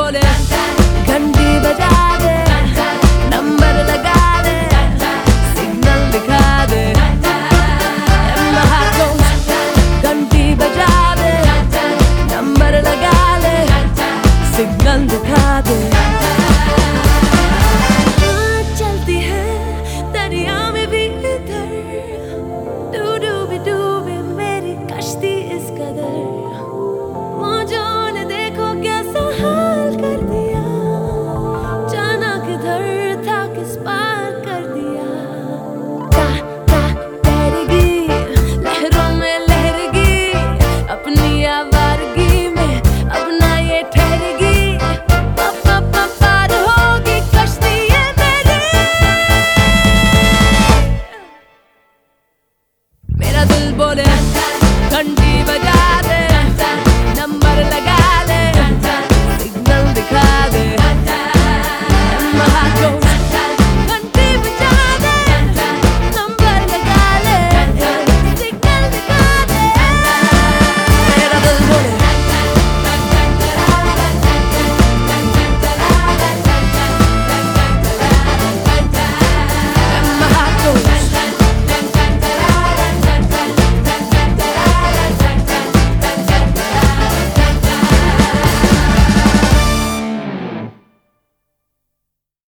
बोले घंटी बजा दे, नंबर लगा दे, सिग्नल दिखा दे। And my heart goes घंटी बजा दे, नंबर लगा दे, सिग्नल दिखा दे। चलती है दरिया में भी इधर, डूबी डूबी मेरी कश्ती इस कदर।